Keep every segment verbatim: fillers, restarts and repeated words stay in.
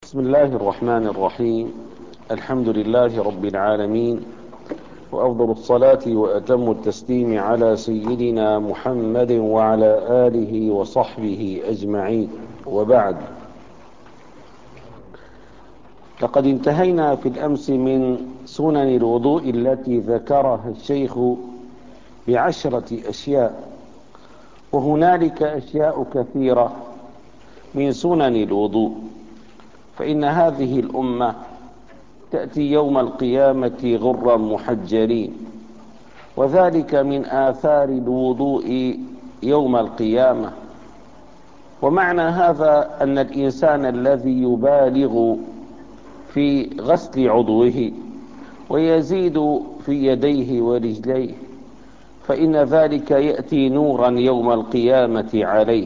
بسم الله الرحمن الرحيم. الحمد لله رب العالمين، وأفضل الصلاة وأتم التسليم على سيدنا محمد وعلى آله وصحبه أجمعين، وبعد. لقد انتهينا في الأمس من سنن الوضوء التي ذكرها الشيخ بعشرة أشياء، وهنالك أشياء كثيرة من سنن الوضوء، فإن هذه الأمة تأتي يوم القيامة غرا محجلين، وذلك من آثار الوضوء يوم القيامة. ومعنى هذا أن الإنسان الذي يبالغ في غسل عضوه ويزيد في يديه ورجليه فإن ذلك يأتي نورا يوم القيامة عليه.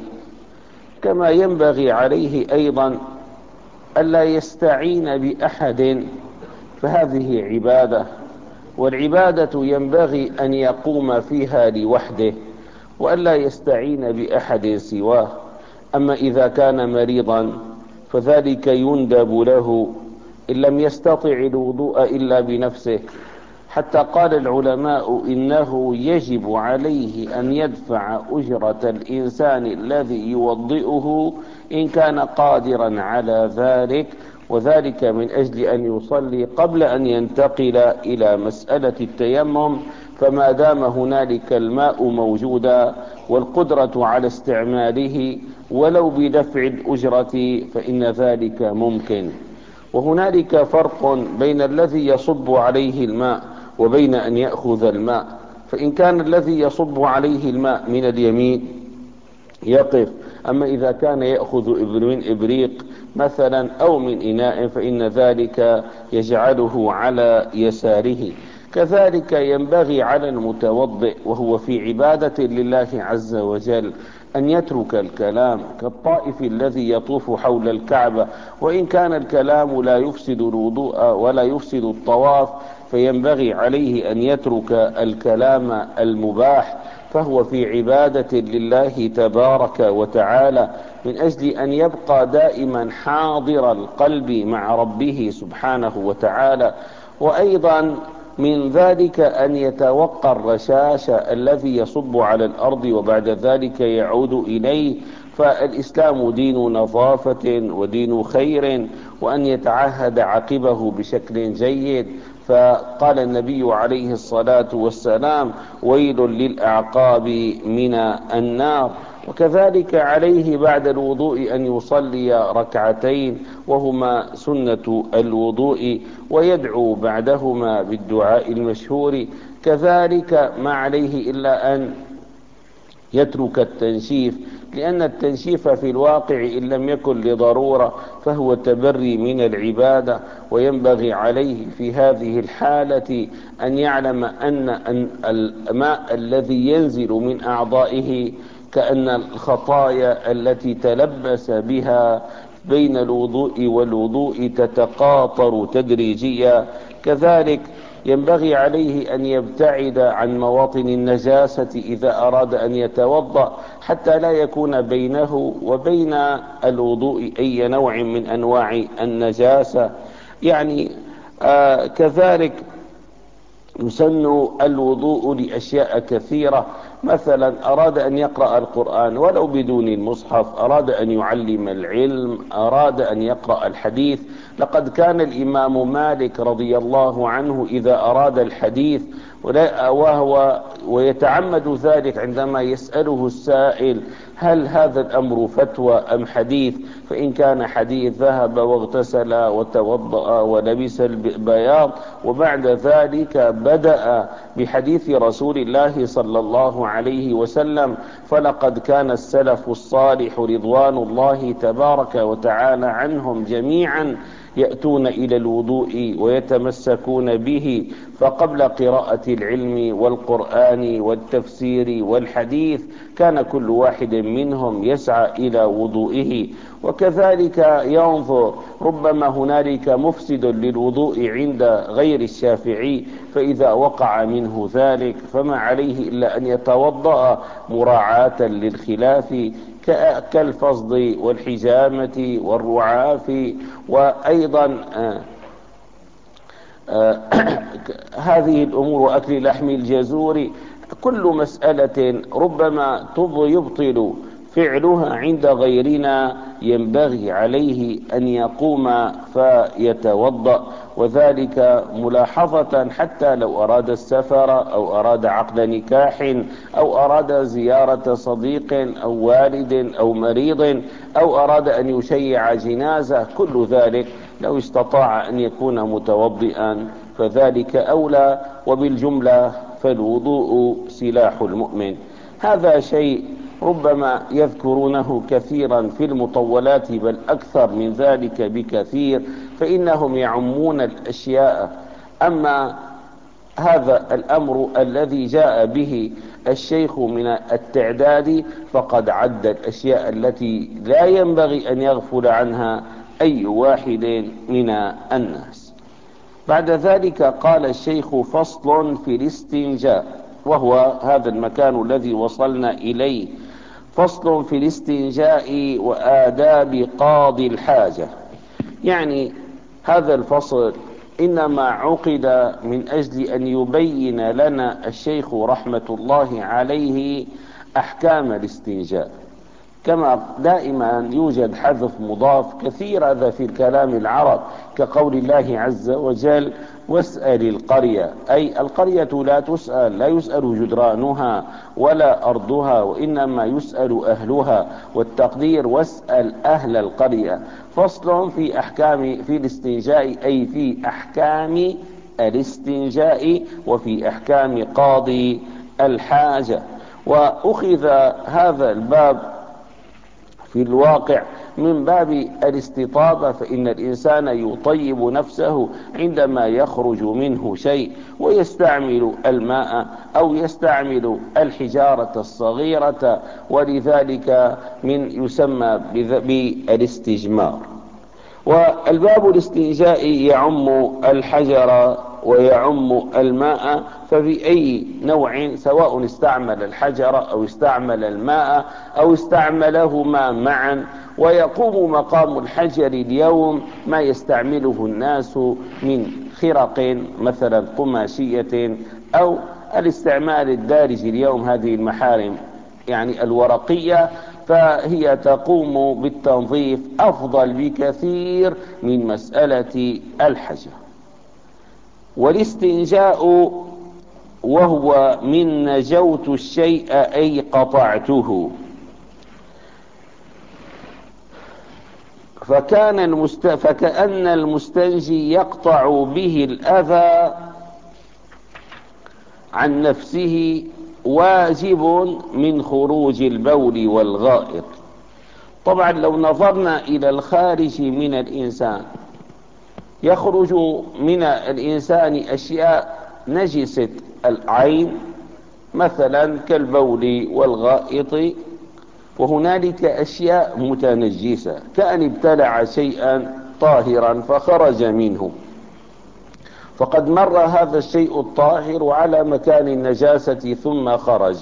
كما ينبغي عليه أيضا ألا يستعين بأحد، فهذه عبادة، والعبادة ينبغي أن يقوم فيها لوحده وألا يستعين بأحد سواه. أما إذا كان مريضا فذلك يندب له إن لم يستطع الوضوء إلا بنفسه، حتى قال العلماء إنه يجب عليه أن يدفع أجرة الإنسان الذي يوضئه إن كان قادرا على ذلك، وذلك من أجل أن يصلي قبل أن ينتقل إلى مسألة التيمم. فما دام هنالك الماء موجودا والقدرة على استعماله ولو بدفع الأجرة فإن ذلك ممكن. وهنالك فرق بين الذي يصب عليه الماء وبين أن يأخذ الماء، فإن كان الذي يصب عليه الماء من اليمين يقف، أما إذا كان يأخذ من إبريق مثلا أو من إناء فإن ذلك يجعله على يساره. كذلك ينبغي على المتوضئ وهو في عبادة لله عز وجل أن يترك الكلام، كالطائف الذي يطوف حول الكعبة، وإن كان الكلام لا يفسد الوضوء ولا يفسد الطواف فينبغي عليه أن يترك الكلام المباح، فهو في عبادة لله تبارك وتعالى، من أجل أن يبقى دائما حاضر القلب مع ربه سبحانه وتعالى. وأيضا من ذلك أن يتوقى الرشاش الذي يصب على الأرض وبعد ذلك يعود إليه، فالإسلام دين نظافة ودين خير، وأن يتعهد عقبه بشكل جيد. فقال النبي عليه الصلاة والسلام: ويل للأعقاب من النار. وكذلك عليه بعد الوضوء أن يصلي ركعتين وهما سنة الوضوء، ويدعو بعدهما بالدعاء المشهور. كذلك ما عليه إلا أن يترك التنشيف، لأن التنشيف في الواقع إن لم يكن لضرورة فهو تبري من العبادة، وينبغي عليه في هذه الحالة أن يعلم أن الماء الذي ينزل من أعضائه كأن الخطايا التي تلبس بها بين الوضوء والوضوء تتقاطر تدريجيا. كذلك ينبغي عليه أن يبتعد عن مواطن النجاسة إذا أراد أن يتوضأ، حتى لا يكون بينه وبين الوضوء أي نوع من أنواع النجاسة. يعني آه كذلك يسن الوضوء لأشياء كثيرة، مثلا أراد أن يقرأ القرآن ولو بدون المصحف، أراد أن يعلم العلم، أراد أن يقرأ الحديث. لقد كان الإمام مالك رضي الله عنه إذا أراد الحديث وهو ويتعمد ذلك عندما يسأله السائل: هل هذا الأمر فتوى أم حديث؟ فإن كان حديث ذهب واغتسل وتوضأ ولبس البياض، وبعد ذلك بدأ بحديث رسول الله صلى الله عليه وسلم. فلقد كان السلف الصالح رضوان الله تبارك وتعالى عنهم جميعا يأتون إلى الوضوء ويتمسكون به، فقبل قراءة العلم والقرآن والتفسير والحديث كان كل واحد منهم يسعى إلى وضوئه. وكذلك ينظر، ربما هنالك مفسد للوضوء عند غير الشافعي، فإذا وقع منه ذلك فما عليه إلا أن يتوضأ مراعاة للخلاف. كالفصد والحجامة والرعاف، وأيضا آه آه هذه الأمور، وأكل لحم الجزور. كل مسألة ربما يبطل فعلها عند غيرنا ينبغي عليه أن يقوم فيتوضأ، وذلك ملاحظة حتى لو أراد السفر أو أراد عقد نكاح أو أراد زيارة صديق أو والد أو مريض أو أراد أن يشيع جنازة، كل ذلك لو استطاع أن يكون متوضئا فذلك أولى. وبالجملة فالوضوء سلاح المؤمن. هذا شيء ربما يذكرونه كثيرا في المطولات، بل أكثر من ذلك بكثير، فإنهم يعمون الأشياء. أما هذا الأمر الذي جاء به الشيخ من التعداد فقد عد الأشياء التي لا ينبغي أن يغفل عنها أي واحد من الناس. بعد ذلك قال الشيخ: فصل في الاستنجاء، وهو هذا المكان الذي وصلنا إليه. فصل في الاستنجاء وآداب قاضي الحاجة. يعني هذا الفصل إنما عقد من أجل أن يبين لنا الشيخ رحمة الله عليه أحكام الاستنجاء. كما دائما يوجد حذف مضاف كثير هذا في الكلام العرب، كقول الله عز وجل: واسأل القرية، أي القرية لا تسأل، لا يسأل جدرانها ولا أرضها، وإنما يسأل أهلها، والتقدير واسأل أهل القرية. فصل في أحكام في الاستنجاء، أي في أحكام الاستنجاء وفي أحكام قاضي الحاجة. وأخذ هذا الباب في الواقع من باب الاستطابة، فإن الإنسان يطيب نفسه عندما يخرج منه شيء، ويستعمل الماء أو يستعمل الحجارة الصغيرة، ولذلك من يسمى بالاستجمار. والباب الاستنجاء يعم الحجر ويعم الماء، فبأي نوع سواء استعمل الحجر أو استعمل الماء أو استعملهما معا. ويقوم مقام الحجر اليوم ما يستعمله الناس من خرق مثلا قماشية، أو الاستعمال الدارج اليوم هذه المحارم يعني الورقية، فهي تقوم بالتنظيف أفضل بكثير من مسألة الحجر. والاستنجاء وهو من نجوت الشيء أي قطعته، فكان المست... فكأن المستنجي يقطع به الأذى عن نفسه، واجب من خروج البول والغائط. طبعا لو نظرنا إلى الخارج من الإنسان، يخرج من الإنسان أشياء نجسة العين مثلا كالبول والغائط، وهنالك أشياء متنجسة كأن ابتلع شيئا طاهرا فخرج منه، فقد مر هذا الشيء الطاهر على مكان النجاسة ثم خرج.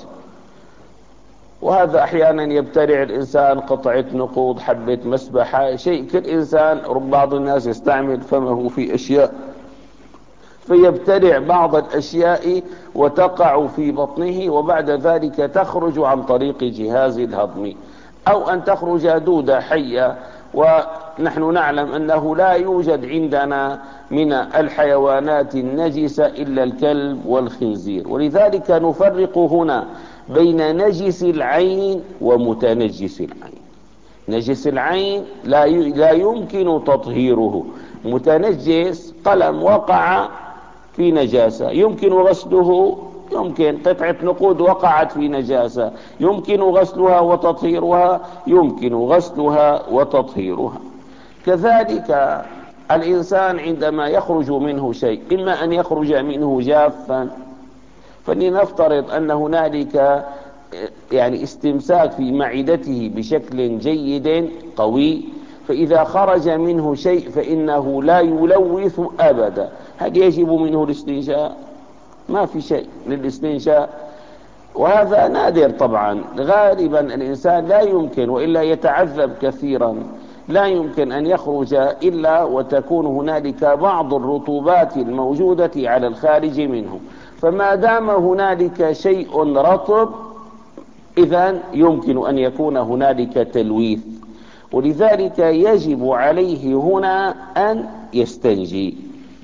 وهذا أحيانا يبتلع الإنسان قطعة نقود، حبة مسبحة، شيء كالإنسان. بعض الناس يستعمل فمه في أشياء فيبتلع بعض الأشياء وتقع في بطنه، وبعد ذلك تخرج عن طريق جهاز الهضم، أو أن تخرج دودة حية. ونحن نعلم أنه لا يوجد عندنا من الحيوانات النجسة إلا الكلب والخنزير، ولذلك نفرق هنا بين نجس العين ومتنجس العين. نجس العين لا لا يمكن تطهيره، متنجس قلم وقع في نجاسة يمكن غسله، يمكن قطعة نقود وقعت في نجاسة يمكن غسلها وتطهيرها، يمكن غسلها وتطهيرها. كذلك الإنسان عندما يخرج منه شيء، إما أن يخرج منه جافا، فلنفترض أن هنالك يعني استمساك في معدته بشكل جيد قوي، فإذا خرج منه شيء فإنه لا يلوث أبدا. هل يجب منه الاستنشاء؟ ما في شيء للاستنشاء. وهذا نادر طبعا. غالبا الإنسان لا يمكن، وإلا يتعذب كثيرا، لا يمكن أن يخرج إلا وتكون هنالك بعض الرطوبات الموجودة على الخارج منه. فما دام هنالك شيء رطب إذن يمكن أن يكون هنالك تلويث، ولذلك يجب عليه هنا أن يستنجي.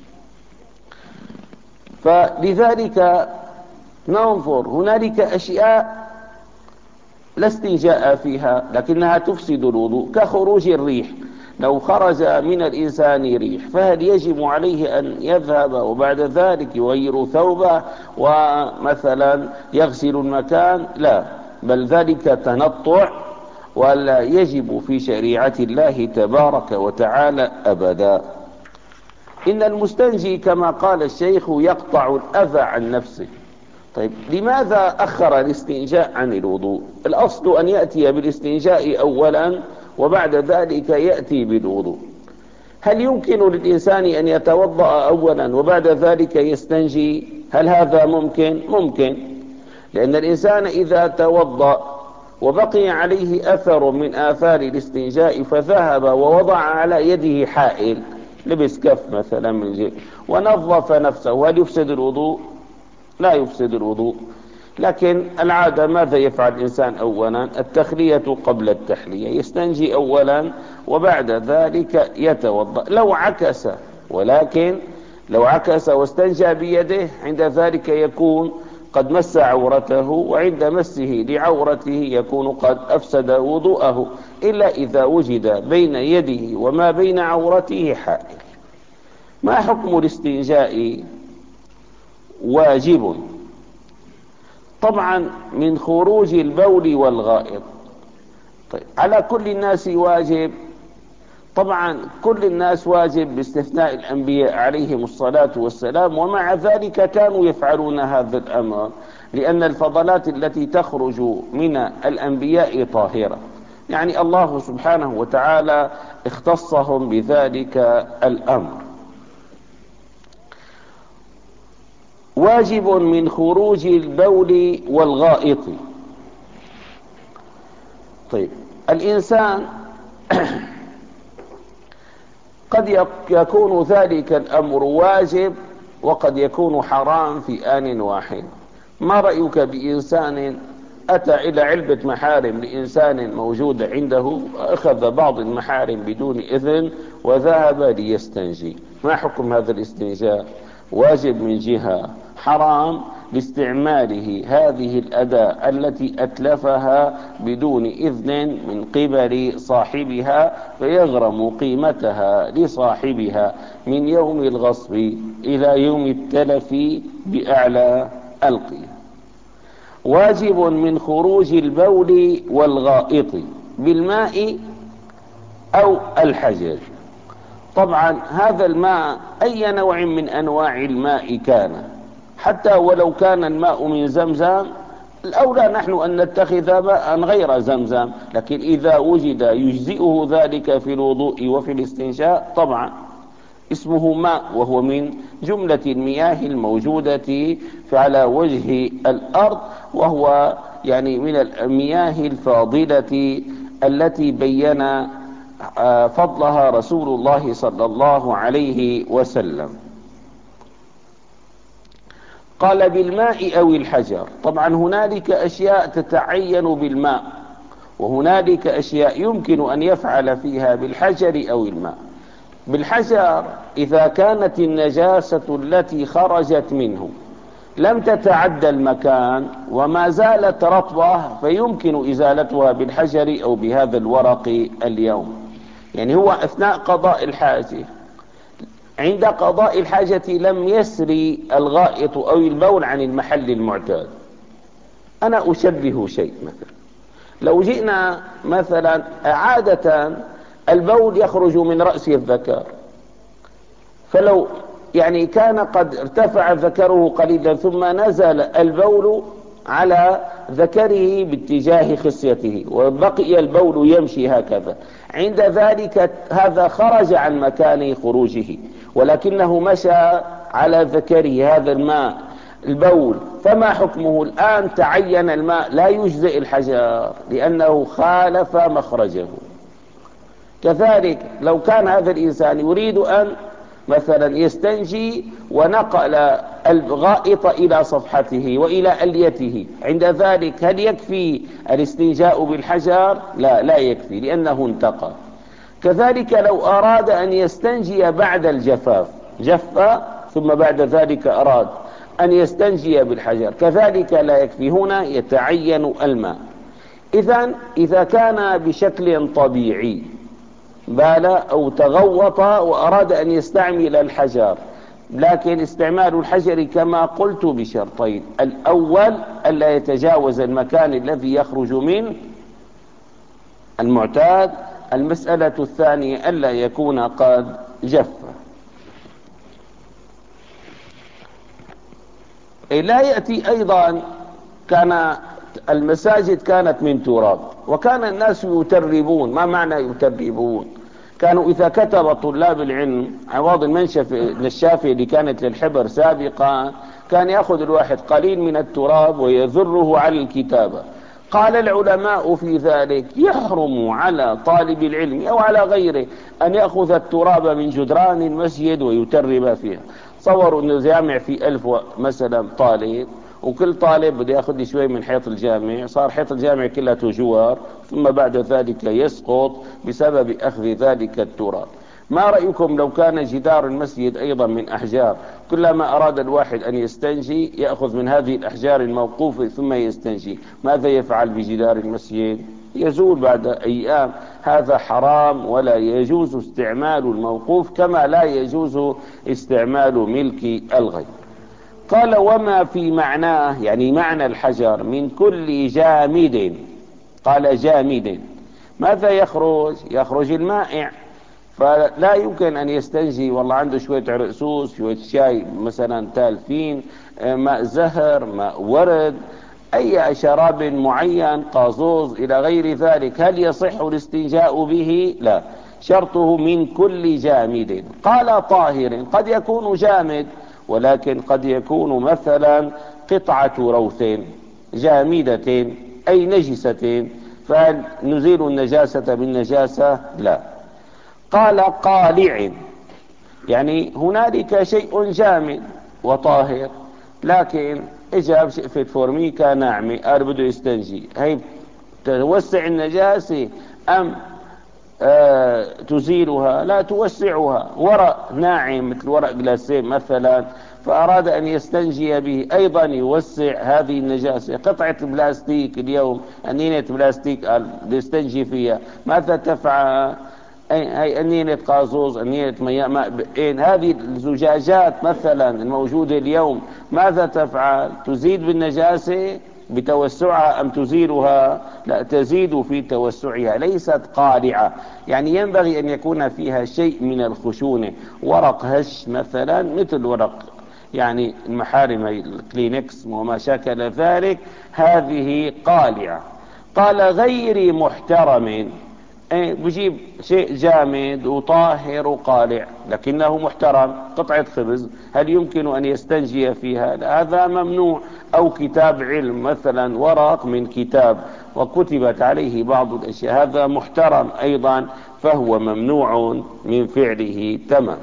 فلذلك ننظر، هنالك أشياء لا استنجاء فيها لكنها تفسد الوضوء، كخروج الريح. لو خرج من الإنسان ريح فهل يجب عليه أن يذهب وبعد ذلك يغير ثوبه ومثلا يغسل المكان؟ لا، بل ذلك تنطع ولا يجب في شريعة الله تبارك وتعالى أبدا. إن المستنجي كما قال الشيخ يقطع الأذى عن نفسه. طيب لماذا أخر الاستنجاء عن الوضوء؟ الأصل أن يأتي بالاستنجاء أولا وبعد ذلك يأتي بالوضوء. هل يمكن للإنسان أن يتوضأ أولا وبعد ذلك يستنجي؟ هل هذا ممكن؟ ممكن، لأن الإنسان إذا توضأ وبقي عليه أثر من آثار الاستنجاء فذهب ووضع على يده حائل، لبس كف مثلا من جهة ونظف نفسه، هل يفسد الوضوء؟ لا يفسد الوضوء. لكن العادة ماذا يفعل الإنسان أولا؟ التخلية قبل التحلية، يستنجي أولا وبعد ذلك يتوضأ. لو عكس، ولكن لو عكس واستنجى بيده عند ذلك يكون قد مس عورته، وعند مسه لعورته يكون قد أفسد وضوءه، إلا إذا وجد بين يده وما بين عورته حائل. ما حكم الاستنجاء؟ واجب طبعا من خروج البول والغائط. طيب على كل الناس واجب؟ طبعا كل الناس واجب باستثناء الأنبياء عليهم الصلاة والسلام، ومع ذلك كانوا يفعلون هذا الأمر لأن الفضلات التي تخرج من الأنبياء طاهرة، يعني الله سبحانه وتعالى اختصهم بذلك الأمر. واجب من خروج البول والغائط. طيب الإنسان قد يكون ذلك الأمر واجب وقد يكون حرام في آن واحد. ما رأيك بإنسان أتى إلى علبة محارم لإنسان موجود عنده، أخذ بعض المحارم بدون إذن وذهب ليستنجي؟ ما حكم هذا الاستنجاء؟ واجب من جهة، حرام لاستعماله هذه الأداة التي أتلفها بدون إذن من قبل صاحبها، فيغرم قيمتها لصاحبها من يوم الغصب إلى يوم التلف بأعلى القيمة. واجب من خروج البول والغائط بالماء أو الحجر. طبعا هذا الماء أي نوع من أنواع الماء كان، حتى ولو كان الماء من زمزم، الأولى نحن أن نتخذ ماء غير زمزم، لكن إذا وجد يجزئه ذلك في الوضوء وفي الاستنشاء طبعا اسمه ماء، وهو من جملة المياه الموجودة على وجه الأرض، وهو يعني من المياه الفاضلة التي بين فضلها رسول الله صلى الله عليه وسلم. قال بالماء أو الحجر. طبعا هنالك أشياء تتعين بالماء، وهنالك أشياء يمكن أن يفعل فيها بالحجر أو الماء. بالحجر إذا كانت النجاسة التي خرجت منه لم تتعدى المكان وما زالت رطبة فيمكن إزالتها بالحجر أو بهذا الورق اليوم. يعني هو أثناء قضاء الحاجة، عند قضاء الحاجة لم يسري الغائط أو البول عن المحل المعتاد. أنا أشبه شيء، مثلا لو جئنا مثلا عادة البول يخرج من رأس الذكر، فلو يعني كان قد ارتفع ذكره قليلا ثم نزل البول على ذكره باتجاه خصيته وبقي البول يمشي هكذا، عند ذلك هذا خرج عن مكان خروجه ولكنه مشى على ذكره، هذا الماء البول فما حكمه الآن؟ تعين الماء، لا يجزئ الحجر لأنه خالف مخرجه. كذلك لو كان هذا الإنسان يريد أن مثلا يستنجي ونقل الغائط إلى صفحته وإلى أليته، عند ذلك هل يكفي الاستنجاء بالحجر؟ لا لا يكفي لأنه انتقى. كذلك لو أراد أن يستنجي بعد الجفاف، جف ثم بعد ذلك أراد أن يستنجي بالحجر، كذلك لا يكفي، هنا يتعين الماء. إذن إذا كان بشكل طبيعي بال أو تغوط وأراد أن يستعمل الحجر، لكن استعمال الحجر كما قلت بشرطين: الأول ألا يتجاوز المكان الذي يخرج منه المعتاد، المسألة الثانية ألا يكون قد جف. لا يأتي أيضا، كان المساجد كانت من تراب وكان الناس يتربون. ما معنى يتربون؟ كانوا إذا كتب طلاب العلم عوض المنشف النشافة اللي كانت للحبر سابقا، كان يأخذ الواحد قليل من التراب ويذره على الكتابة. قال العلماء في ذلك: يحرم على طالب العلم أو على غيره أن يأخذ التراب من جدران المسجد ويترب فيها. تصوروا أنه جامع في ألف مثلا طالب، وكل طالب بده ياخذ لي شوي من حيط الجامع، صار حيط الجامع كلها جوار، ثم بعد ذلك يسقط بسبب أخذ ذلك التراب. ما رأيكم لو كان جدار المسجد أيضا من أحجار، كلما أراد الواحد أن يستنجي يأخذ من هذه الأحجار الموقوفة ثم يستنجي؟ ماذا يفعل بجدار المسجد؟ يزول بعد أيام. هذا حرام، ولا يجوز استعمال الموقوف كما لا يجوز استعمال ملك الغير. قال: وما في معناه، يعني معنى الحجر، من كل جامد. قال جامد، ماذا يخرج؟ يخرج المائع، فلا يمكن أن يستنجي والله عنده شوية عرقسوس، شوية شاي مثلا تالفين، ماء زهر، ماء ورد، أي شراب معين، قازوز إلى غير ذلك، هل يصح الاستنجاء به؟ لا، شرطه من كل جامد. قال طاهر، قد يكون جامد ولكن قد يكون مثلا قطعة روث جامدة أي نجسة، فنزيل النجاسة بالنجاسة؟ لا. قال قالع، يعني هنالك شيء جامد وطاهر، لكن اجاب شقفة فورميكا ناعمة، قال بده يستنجي، هي توسع النجاسة أم آه تزيلها؟ لا توسعها. ورق ناعم مثل ورق جلاسيه مثلا، فأراد أن يستنجي به، أيضا يوسع هذه النجاسة. قطعة بلاستيك اليوم، أنينة بلاستيك، قال يستنجي فيها، ماذا تفعل؟ هي أنينة قازوز، أنينة ماء بئين، هذه الزجاجات مثلا الموجودة اليوم، ماذا تفعل؟ تزيد بالنجاسة بتوسعها أم تزيلها؟ لا، تزيد في توسعها، ليست قالعة. يعني ينبغي أن يكون فيها شيء من الخشونة، ورق هش مثلا، مثل ورق يعني المحارم الكلينكس وما شاكل ذلك، هذه قالعة. قال غير محترم، ايه بجيب شيء جامد وطاهر وقالع لكنه محترم، قطعة خبز، هل يمكن أن يستنجي فيها؟ هذا ممنوع. أو كتاب علم مثلا، ورق من كتاب وكتبت عليه بعض الأشياء، هذا محترم أيضا، فهو ممنوع من فعله تمام.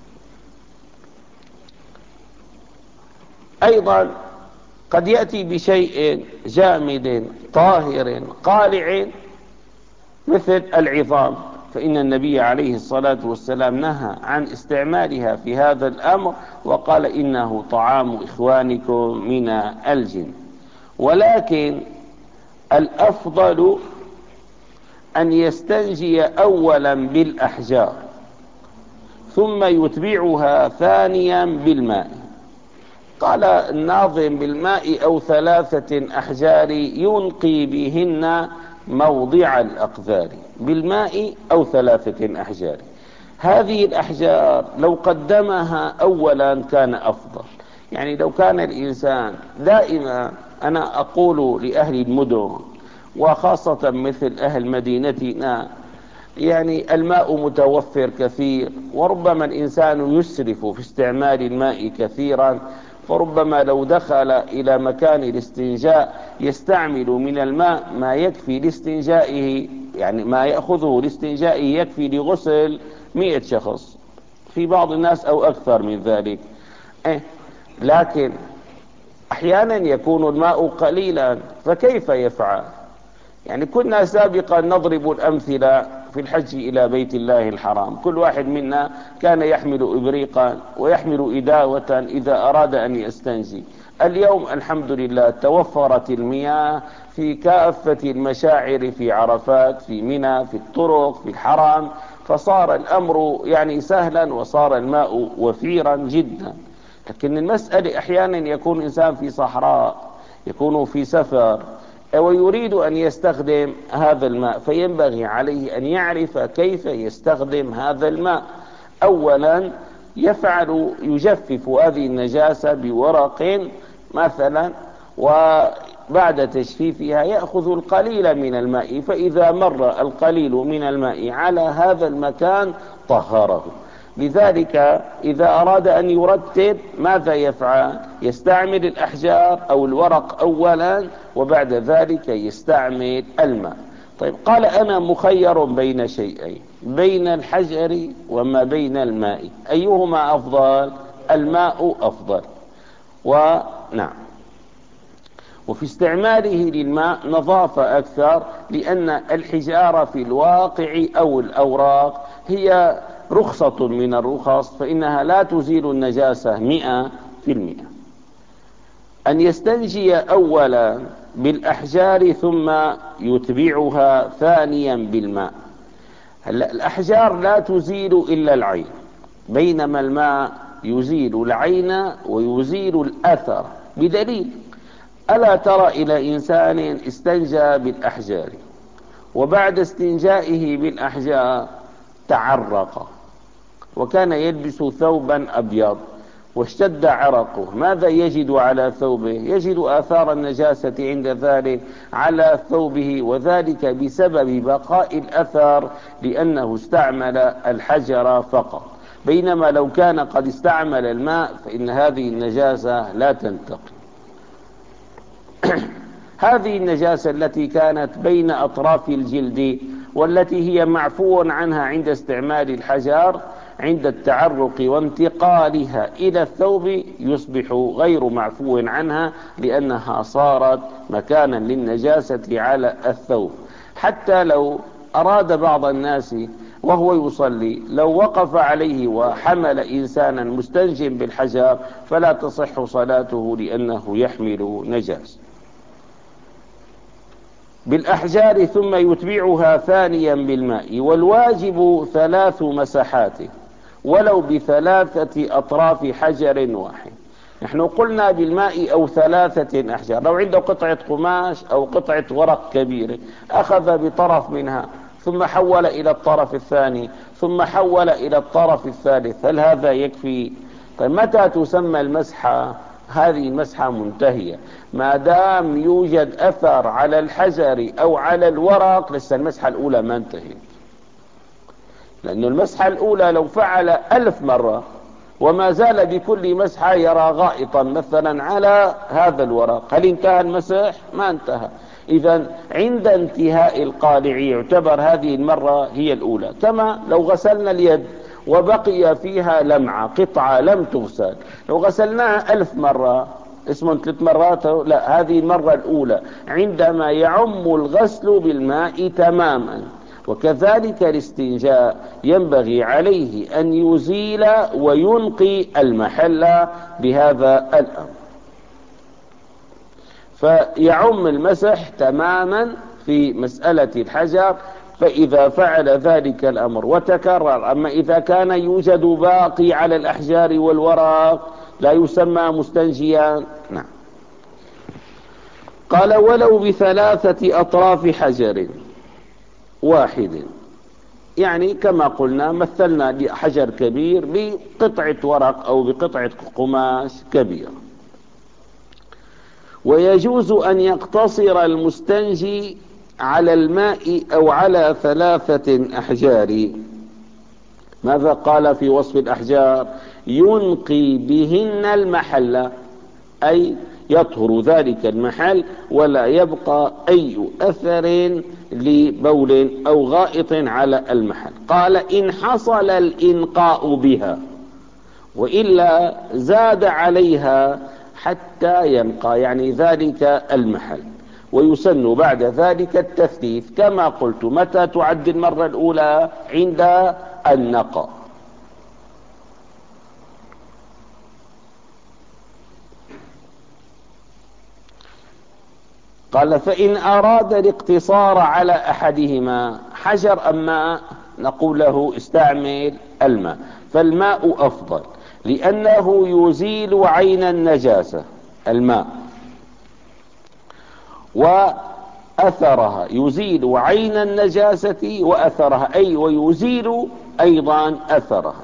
أيضا قد يأتي بشيء جامد طاهر قالع مثل العظام، فإن النبي عليه الصلاة والسلام نهى عن استعمالها في هذا الأمر، وقال إنه طعام إخوانكم من الجن. ولكن الأفضل أن يستنجي أولا بالأحجار ثم يتبعها ثانيا بالماء. قال الناظم: بالماء أو ثلاثة أحجار ينقي بهن موضع الأقذار. بالماء أو ثلاثة أحجار، هذه الأحجار لو قدمها أولا كان أفضل. يعني لو كان الإنسان دائما، أنا أقول لأهل المدن وخاصة مثل أهل مدينتنا، يعني الماء متوفر كثير، وربما الإنسان يسرف في استعمال الماء كثيرا، فربما لو دخل إلى مكان الاستنجاء يستعمل من الماء ما يكفي لاستنجائه، يعني ما يأخذه لاستنجائه يكفي لغسل مئة شخص، في بعض الناس أو أكثر من ذلك. إيه لكن أحيانا يكون الماء قليلا، فكيف يفعل؟ يعني كنا سابقا نضرب الأمثلة في الحج إلى بيت الله الحرام، كل واحد منا كان يحمل إبريقا ويحمل إداوة إذا أراد أن يستنجي. اليوم الحمد لله توفرت المياه في كافة المشاعر، في عرفات، في منى، في الطرق، في الحرم، فصار الأمر يعني سهلا وصار الماء وفيرا جدا. لكن المسألة أحيانا يكون إنسان في صحراء، يكون في سفر ويريد أن يستخدم هذا الماء، فينبغي عليه أن يعرف كيف يستخدم هذا الماء. أولا يفعل يجفف هذه النجاسة بورق مثلا، وبعد تجفيفها يأخذ القليل من الماء، فإذا مر القليل من الماء على هذا المكان طهره. لذلك إذا أراد أن يرتب ماذا يفعل؟ يستعمل الأحجار أو الورق أولا، وبعد ذلك يستعمل الماء. طيب قال أنا مخير بين شيئين، بين الحجر وما بين الماء، أيهما أفضل؟ الماء أفضل. ونعم، وفي استعماله للماء نظافة أكثر، لأن الحجارة في الواقع أو الأوراق هي رخصة من الرخص، فإنها لا تزيل النجاسة مئة في المئة. أن يستنجي أولا بالأحجار ثم يتبعها ثانيا بالماء. الأحجار لا تزيل إلا العين، بينما الماء يزيل العين ويزيل الأثر. بدليل، ألا ترى إلى إنسان استنجى بالأحجار وبعد استنجائه بالأحجار تعرق وكان يلبس ثوبا أبيض واشتد عرقه، ماذا يجد على ثوبه؟ يجد آثار النجاسة عند ذلك على ثوبه، وذلك بسبب بقاء الأثر لأنه استعمل الحجر فقط. بينما لو كان قد استعمل الماء فإن هذه النجاسة لا تنتقل. هذه النجاسة التي كانت بين أطراف الجلد والتي هي معفو عنها عند استعمال الحجر، عند التعرق وانتقالها إلى الثوب يصبح غير معفو عنها، لأنها صارت مكانا للنجاسة على الثوب. حتى لو أراد بعض الناس وهو يصلي لو وقف عليه وحمل إنسانا مستنج بالحجر فلا تصح صلاته لأنه يحمل نجاسة. بالأحجار ثم يتبعها ثانيا بالماء، والواجب ثلاث مسحات ولو بثلاثة أطراف حجر واحد. نحن قلنا بالماء أو ثلاثة أحجار. لو عنده قطعة قماش أو قطعة ورق كبيرة أخذ بطرف منها ثم حول إلى الطرف الثاني ثم حول إلى الطرف الثالث، هل هذا يكفي؟ طيب متى تسمى المسحة؟ هذه المسحة منتهية ما دام يوجد أثر على الحجر أو على الورق، لسه المسحة الأولى ما انتهت. لأن المسحة الأولى لو فعل ألف مرة وما زال بكل مسحة يرى غائطا مثلا على هذا الورق، هل انتهى المسح؟ ما انتهى. إذا عند انتهاء القالع يعتبر هذه المرة هي الأولى. كما لو غسلنا اليد وبقي فيها لمعة قطعة لم تغسل، لو غسلناها ألف مرة اسمه ثلاث مرات، لا، هذه المرة الأولى عندما يعم الغسل بالماء تماما. وكذلك الاستنجاء ينبغي عليه أن يزيل وينقي المحل بهذا الأمر، فيعم المسح تماما في مسألة الحجر. فإذا فعل ذلك الأمر وتكرر، أما إذا كان يوجد باقي على الأحجار والورق لا يسمى مستنجيا. نعم. قال ولو بثلاثة أطراف حجر واحد، يعني كما قلنا مثلنا بحجر كبير بقطعة ورق أو بقطعة قماش كبيرة. ويجوز أن يقتصر المستنجي على الماء أو على ثلاثة أحجار. ماذا قال في وصف الأحجار؟ ينقي بهن المحل، أي يطهر ذلك المحل ولا يبقى أي أثر لبول أو غائط على المحل. قال إن حصل الإنقاء بها، وإلا زاد عليها حتى ينقى يعني ذلك المحل. ويسن بعد ذلك التثليث كما قلت. متى تعد المرة الأولى؟ عند النقاء. قال فإن أراد الاقتصار على أحدهما، حجر أم ماء، نقول له استعمل الماء، فالماء أفضل لأنه يزيل عين النجاسة الماء، وأثرها يزيل عين النجاسة وأثرها، أي ويزيل أيضا أثرها.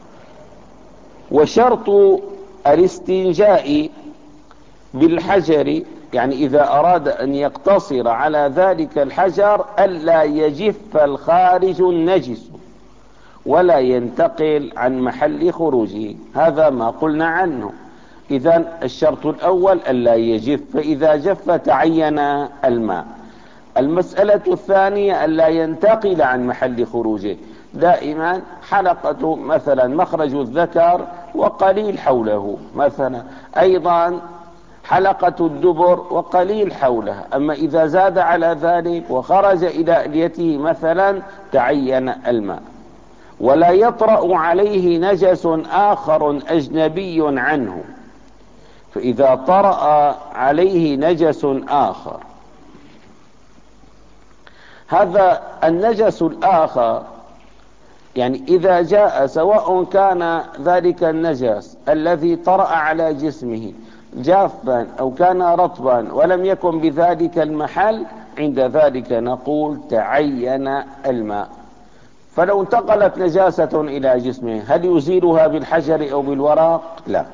وشرط الاستنجاء بالحجر يعني إذا أراد أن يقتصر على ذلك الحجر ألا يجف الخارج النجس ولا ينتقل عن محل خروجه. هذا ما قلنا عنه. إذن الشرط الأول ألا يجف، فإذا جف تعين الماء. المسألة الثانية ألا ينتقل عن محل خروجه. دائما حلقة مثلا مخرج الذكر وقليل حوله مثلا، أيضا حلقة الدبر وقليل حولها. أما إذا زاد على ذلك وخرج إلى أليته مثلا تعين الماء. ولا يطرأ عليه نجس آخر أجنبي عنه، فإذا طرأ عليه نجس آخر، هذا النجس الآخر يعني إذا جاء سواء كان ذلك النجس الذي طرأ على جسمه جافا أو كان رطبا ولم يكن بذلك المحل، عند ذلك نقول تعين الماء. فلو انتقلت نجاسة إلى جسمه هل يزيلها بالحجر أو بالورق؟ لا.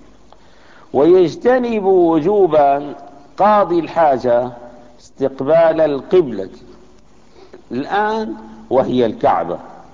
ويجتنب وجوبا قاضي الحاجة استقبال القبلة الآن وهي الكعبة.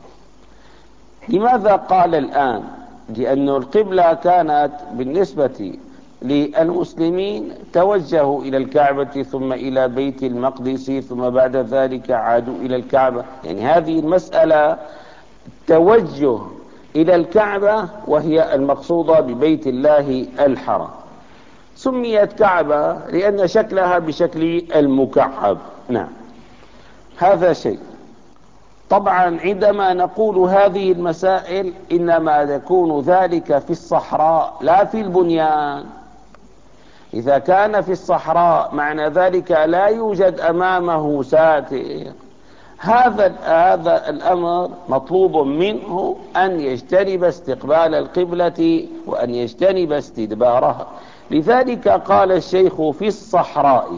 لماذا قال الآن؟ لأن القبلة كانت بالنسبة للمسلمين توجهوا إلى الكعبة ثم إلى بيت المقدس ثم بعد ذلك عادوا إلى الكعبة. يعني هذه المسألة توجه إلى الكعبة وهي المقصودة ببيت الله الحرام. سميت كعبة لأن شكلها بشكل المكعب. نعم، هذا شيء. طبعا عندما نقول هذه المسائل إنما يكون ذلك في الصحراء لا في البنيان. إذا كان في الصحراء معنى ذلك لا يوجد أمامه ساتر، هذا هذا الأمر مطلوب منه أن يجتنب استقبال القبلة وأن يجتنب استدبارها. لذلك قال الشيخ في الصحراء.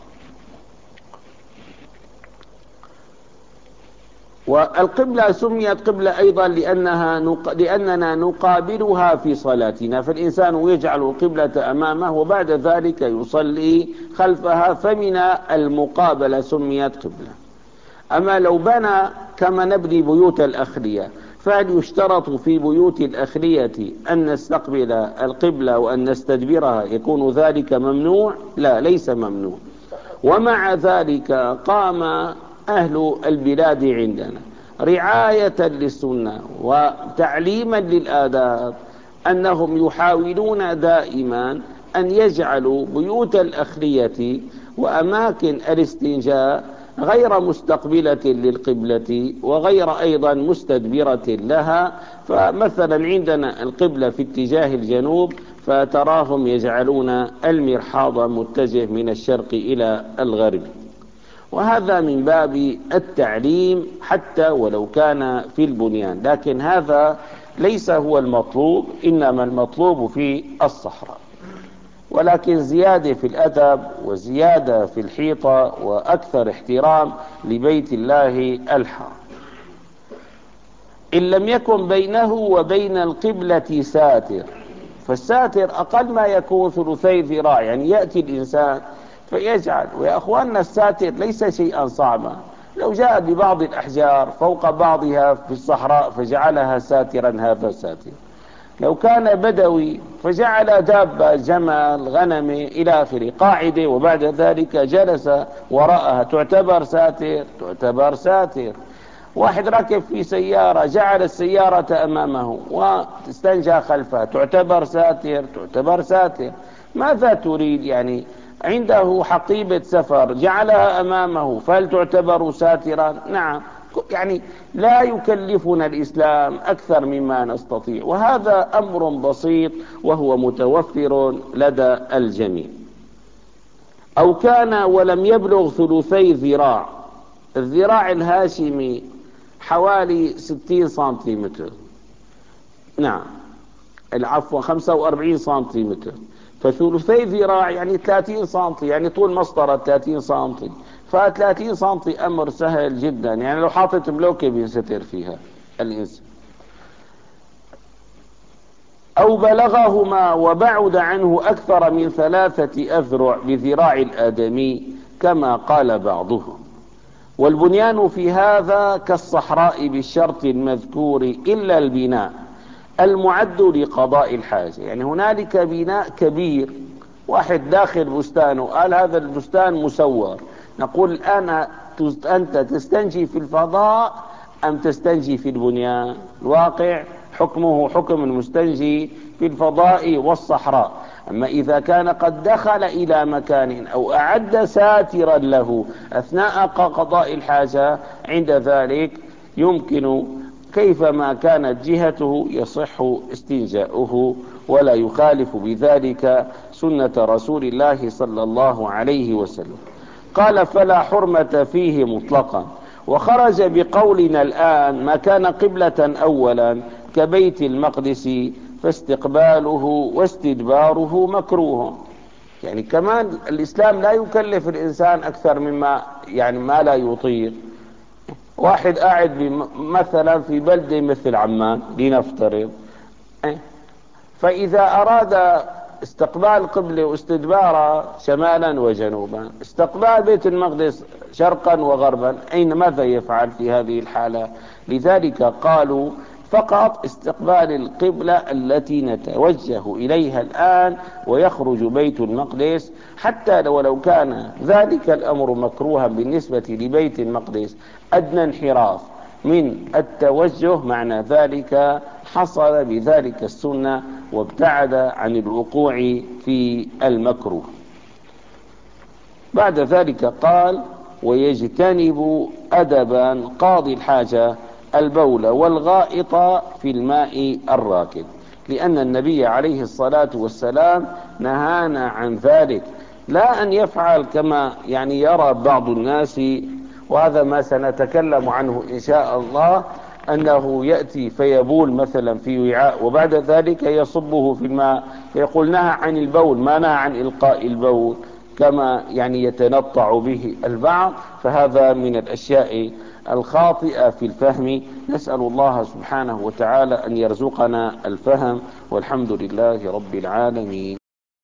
والقبلة سميت قبلة أيضا لأنها نق... لأننا نقابلها في صلاتنا، فالإنسان يجعل القبلة أمامه وبعد ذلك يصلي خلفها، فمن المقابلة سميت قبلة. أما لو بنى كما نبني بيوت الأخلية، فهل يشترط في بيوت الأخلية أن نستقبل القبلة وأن نستدبرها؟ يكون ذلك ممنوع؟ لا، ليس ممنوع. ومع ذلك قام أهل البلاد عندنا رعاية للسنة وتعليما للآداب أنهم يحاولون دائما أن يجعلوا بيوت الأخلية وأماكن الاستنجاء غير مستقبلة للقبلة وغير أيضا مستدبرة لها. فمثلا عندنا القبلة في اتجاه الجنوب، فتراهم يجعلون المرحاض متجه من الشرق إلى الغرب، وهذا من باب التعليم حتى ولو كان في البنيان. لكن هذا ليس هو المطلوب، إنما المطلوب في الصحراء. ولكن زيادة في الأدب وزيادة في الحيطة وأكثر احترام لبيت الله الحرام. إن لم يكن بينه وبين القبلة ساتر، فالساتر أقل ما يكون ثلثي ذراع، يعني يأتي الإنسان فيجعل. ويا أخواننا الساتر ليس شيئا صعبا. لو جاء ببعض الأحجار فوق بعضها في الصحراء فجعلها ساترا هذا ساتر. لو كان بدوي فجعل دابة جمل غنم إلى آخره قاعدة وبعد ذلك جلس وراءها تعتبر ساتر تعتبر ساتر. واحد ركب في سيارة جعل السيارة أمامه واستنجى خلفها تعتبر ساتر تعتبر ساتر. ماذا تريد يعني؟ عنده حقيبة سفر جعلها أمامه فهل تعتبر ساترا؟ نعم. يعني لا يكلفنا الإسلام أكثر مما نستطيع، وهذا أمر بسيط وهو متوفر لدى الجميع. أو كان ولم يبلغ ثلثي ذراع، الذراع الهاشمي حوالي ستين سنتيمتر، نعم العفو خمسة وأربعين سنتيمتر، فثلثي ذراع يعني ثلاثين سنتي، يعني طول مسطرة ثلاثين سنتي، فثلاثين سنتي أمر سهل جدا، يعني لو حاطط بلوكة بينستر فيها الإنسان. أو بلغهما وبعد عنه أكثر من ثلاثة أذرع بذراع الآدمي كما قال بعضهم. والبنيان في هذا كالصحراء بالشرط المذكور إلا البناء المعد لقضاء الحاجة. يعني هنالك بناء كبير، واحد داخل بستانه قال هذا البستان مسور، نقول الآن أنت تستنجي في الفضاء أم تستنجي في البنيان؟ الواقع حكمه حكم المستنجي في الفضاء والصحراء. أما إذا كان قد دخل إلى مكان أو أعد ساترا له أثناء قضاء الحاجة، عند ذلك يمكن كيفما كانت جهته يصح استنجاؤه ولا يخالف بذلك سنة رسول الله صلى الله عليه وسلم. قال فلا حرمة فيه مطلقا. وخرج بقولنا الآن ما كان قبلة أولا كبيت المقدس فاستقباله واستدباره مكروه. يعني كمان الإسلام لا يكلف الإنسان أكثر مما يعني ما لا يطيق. واحد قاعد مثلا في بلدة مثل عمان لنفترض، فإذا أراد استقبال قبلة واستدبار شمالا وجنوبا، استقبال بيت المقدس شرقا وغربا، أين ماذا يفعل في هذه الحالة؟ لذلك قالوا فقط استقبال القبلة التي نتوجه إليها الآن ويخرج بيت المقدس، حتى ولو كان ذلك الأمر مكروها بالنسبة لبيت المقدس أدنى انحراف من التوجه، معنى ذلك حصل بذلك السنة وابتعد عن الوقوع في المكروه. بعد ذلك قال ويجتنب أدبا قاضي الحاجة البول والغائط في الماء الراكد، لأن النبي عليه الصلاة والسلام نهانا عن ذلك، لا أن يفعل كما يعني يرى بعض الناس، وهذا ما سنتكلم عنه إن شاء الله، أنه يأتي فيبول مثلا في وعاء وبعد ذلك يصبه في الماء، فيقول نهى عن البول ما نهى عن إلقاء البول، كما يعني يتنطع به البعض، فهذا من الأشياء الخاطئة في الفهم. نسأل الله سبحانه وتعالى أن يرزقنا الفهم، والحمد لله رب العالمين.